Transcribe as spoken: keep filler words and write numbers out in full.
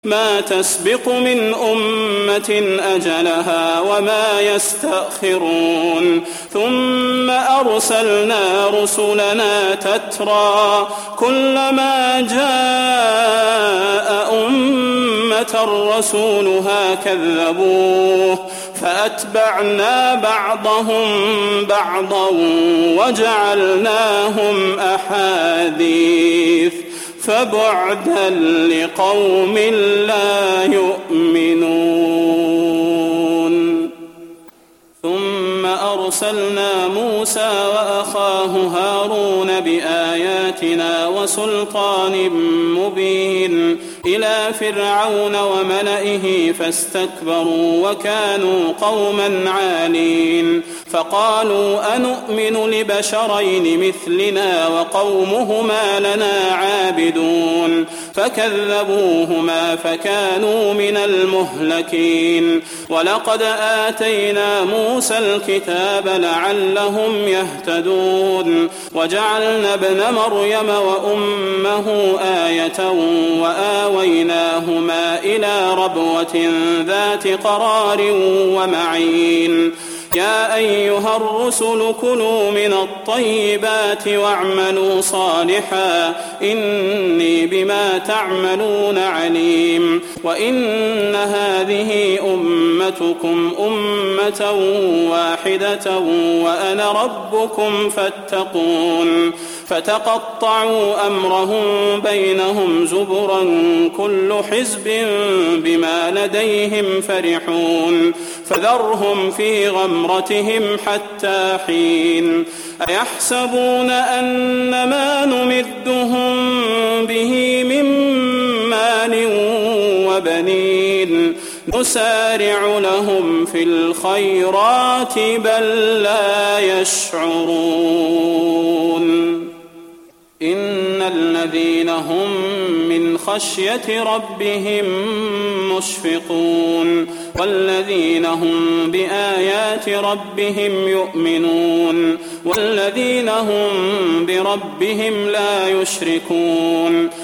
ما تسبق من أمة أجلها وما يستأخرون ثم أرسلنا رسلنا تترى كلما جاء أمة رسولها كذبوه فأتبعنا بعضهم بعضا وجعلناهم أحاديث فبعدا لقوم لا يؤمنون. ثم أرسلنا موسى وأخاه هارون بآياتنا وسلطان مبين إلى فرعون وملئه فاستكبروا وكانوا قوما عالين فقالوا أنؤمن لبشرين مثلنا وقومهما لنا عابدون فكذبوهما فكانوا من المهلكين. ولقد آتينا موسى الكتاب لعلهم يهتدون وجعلنا ابن مريم وأمه آية وآويناهما إلى ربوة ذات قرار ومعين. يا أيها الرسل كلوا من الطيبات واعملوا صالحا إني بما تعملون عليم. وإن هذه أمتكم أمة واحدة وأنا ربكم فاتقون. فتقطعوا أمرهم بينهم زبرا كل حزب بما لديهم فرحون فذرهم في غمرتهم حتى حين. أيحسبون أن ما نمدهم به من مال وبنين نسارع لهم في الخيرات بل لا يشعرون. إن الذين هم من خشية ربهم مشفقون والذين هم بآيات ربهم يؤمنون والذين هم بربهم لا يشركون.